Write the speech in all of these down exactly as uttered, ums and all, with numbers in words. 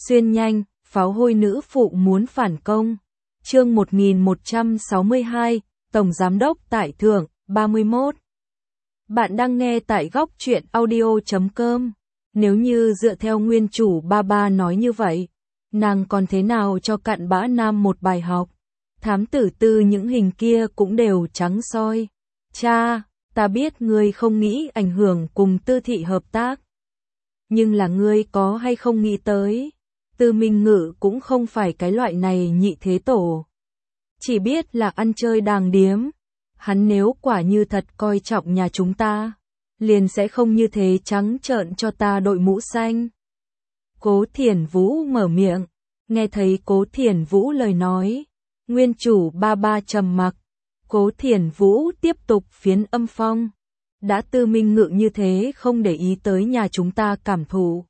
Xuyên nhanh, pháo hôi nữ phụ muốn phản công. Chương một nghìn một trăm sáu mươi hai, Tổng Giám đốc Tại Thượng, ba mươi mốt. Bạn đang nghe tại góc truyện audio chấm com. Nếu như dựa theo nguyên chủ ba ba nói như vậy, nàng còn thế nào cho cặn bã nam một bài học. Thám tử Tư những hình kia cũng đều trắng soi. Cha, ta biết ngươi không nghĩ ảnh hưởng cùng Tư thị hợp tác. Nhưng là ngươi có hay không nghĩ tới, Tư Minh Ngự cũng không phải cái loại này nhị thế tổ. Chỉ biết là ăn chơi đàng điếm. Hắn nếu quả như thật coi trọng nhà chúng ta, liền sẽ không như thế trắng trợn cho ta đội mũ xanh. Cố Thiển Vũ mở miệng, nghe thấy Cố Thiển Vũ lời nói, nguyên chủ ba ba trầm mặc. Cố Thiển Vũ tiếp tục phiến âm phong. Đã Tư Minh Ngự như thế không để ý tới nhà chúng ta cảm thụ.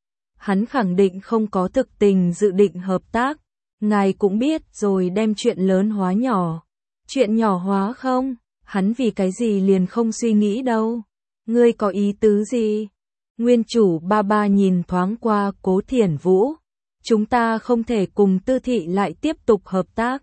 Hắn khẳng định không có thực tình dự định hợp tác. Ngài cũng biết rồi đem chuyện lớn hóa nhỏ. Chuyện nhỏ hóa không? Hắn vì cái gì liền không suy nghĩ đâu. Ngươi có ý tứ gì? Nguyên chủ ba ba nhìn thoáng qua Cố Thiển Vũ. Chúng ta không thể cùng Tư thị lại tiếp tục hợp tác.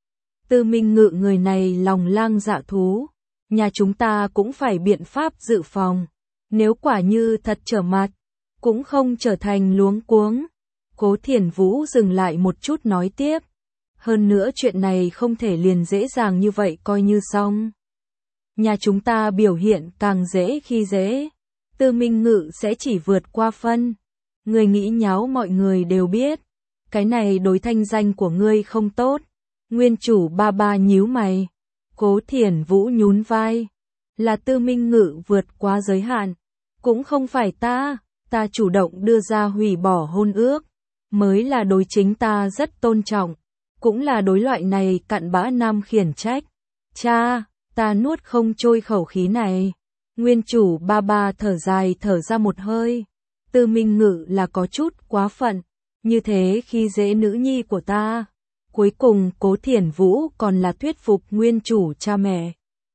Tư Minh Ngự người này lòng lang dạ thú. Nhà chúng ta cũng phải biện pháp dự phòng. Nếu quả như thật trở mặt, cũng không trở thành luống cuống. Cố Thiển Vũ dừng lại một chút nói tiếp. Hơn nữa chuyện này không thể liền dễ dàng như vậy coi như xong. Nhà chúng ta biểu hiện càng dễ khi dễ. Tư Minh Ngự sẽ chỉ vượt qua phân. Người nghĩ nháo mọi người đều biết. Cái này đối thanh danh của ngươi không tốt. Nguyên chủ ba ba nhíu mày. Cố Thiển Vũ nhún vai. Là Tư Minh Ngự vượt quá giới hạn. Cũng không phải ta. Ta chủ động đưa ra hủy bỏ hôn ước. Mới là đối chính ta rất tôn trọng. Cũng là đối loại này cặn bã nam khiển trách. Cha, ta nuốt không trôi khẩu khí này. Nguyên chủ ba ba thở dài thở ra một hơi. Tư Minh Ngự là có chút quá phận. Như thế khi dễ nữ nhi của ta. Cuối cùng Cố Thiển Vũ còn là thuyết phục nguyên chủ cha mẹ.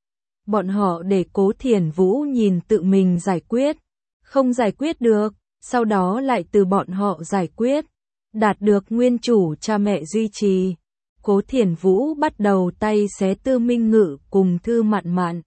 Bọn họ để Cố Thiển Vũ nhìn tự mình giải quyết. Không giải quyết được, sau đó lại từ bọn họ giải quyết. Đạt được nguyên chủ cha mẹ duy trì. Cố Thiển Vũ bắt đầu tay xé Tư Minh Ngự cùng Thư Mạn Mạn.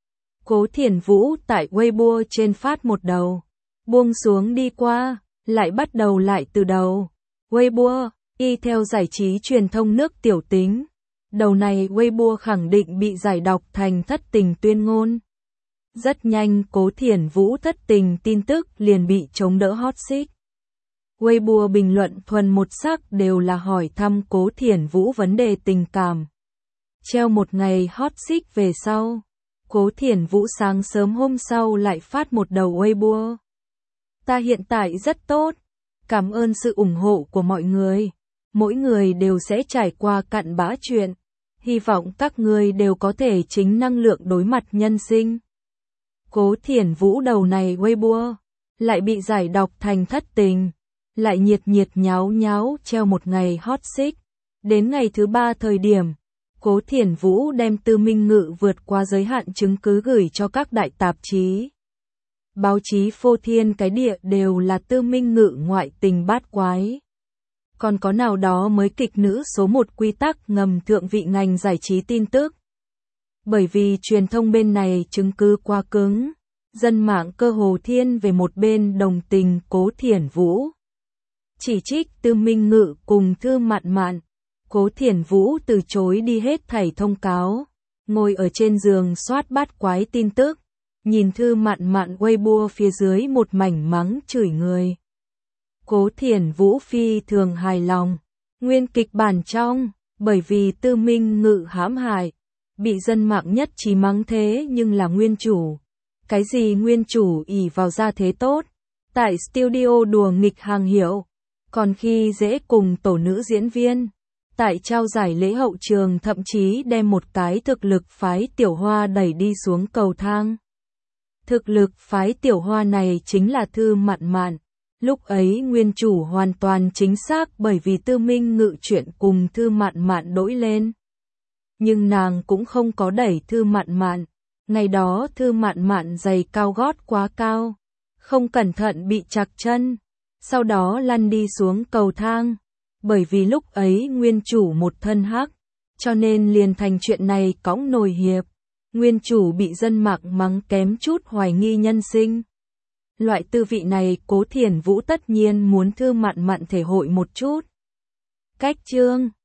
Cố Thiển Vũ tại Weibo trên phát một đầu. Buông xuống đi qua, lại bắt đầu lại từ đầu. Weibo, y theo giải trí truyền thông nước tiểu tính. Đầu này Weibo khẳng định bị giải đọc thành thất tình tuyên ngôn. Rất nhanh Cố Thiển Vũ thất tình tin tức liền bị chống đỡ hot seat. Weibo bình luận thuần một sắc đều là hỏi thăm Cố Thiển Vũ vấn đề tình cảm. Treo một ngày hot seat về sau, Cố Thiển Vũ sáng sớm hôm sau lại phát một đầu Weibo. Ta hiện tại rất tốt, cảm ơn sự ủng hộ của mọi người. Mỗi người đều sẽ trải qua cặn bã chuyện. Hy vọng các người đều có thể chính năng lượng đối mặt nhân sinh. Cố Thiển Vũ đầu này Weibo lại bị giải đọc thành thất tình. Lại nhiệt nhiệt nháo nháo treo một ngày hot seat. Đến ngày thứ ba thời điểm, Cố Thiển Vũ đem Tư Minh Ngự vượt qua giới hạn chứng cứ gửi cho các đại tạp chí. Báo chí phô thiên cái địa đều là Tư Minh Ngự ngoại tình bát quái. Còn có nào đó mới kịch nữ số một quy tắc ngầm thượng vị ngành giải trí tin tức. Bởi vì truyền thông bên này chứng cứ quá cứng, dân mạng cơ hồ thiên về một bên đồng tình Cố Thiển Vũ. Chỉ trích Tư Minh Ngự cùng Thư Mạn Mạn. Cố Thiển Vũ từ chối đi hết thảy thông cáo. Ngồi ở trên giường soát bát quái tin tức. Nhìn Thư Mạn Mạn Weibo phía dưới một mảnh mắng chửi người. Cố Thiển Vũ phi thường hài lòng. Nguyên kịch bản trong, bởi vì Tư Minh Ngự hãm hại, bị dân mạng nhất trí mắng thế nhưng là nguyên chủ. Cái gì nguyên chủ ỷ vào gia thế tốt, tại studio đùa nghịch hàng hiệu, còn khi dễ cùng tổ nữ diễn viên, tại trao giải lễ hậu trường thậm chí đem một cái thực lực phái tiểu hoa đẩy đi xuống cầu thang. Thực lực phái tiểu hoa này chính là Thư Mạn Mạn. Lúc ấy nguyên chủ hoàn toàn chính xác bởi vì Tư Minh Ngự chuyện cùng Thư Mạn Mạn đổi lên. Nhưng nàng cũng không có đẩy Thư Mạn Mạn. Ngày đó Thư Mạn Mạn giày cao gót quá cao, không cẩn thận bị trặc chân. sau đó lăn đi xuống cầu thang. Bởi vì lúc ấy nguyên chủ một thân hắc, cho nên liền thành chuyện này cõng nồi hiệp. Nguyên chủ bị dân mạc mắng kém chút hoài nghi nhân sinh. Loại tư vị này Cố Thiển Vũ tất nhiên muốn thư mặn mặn thể hội một chút. Cách chương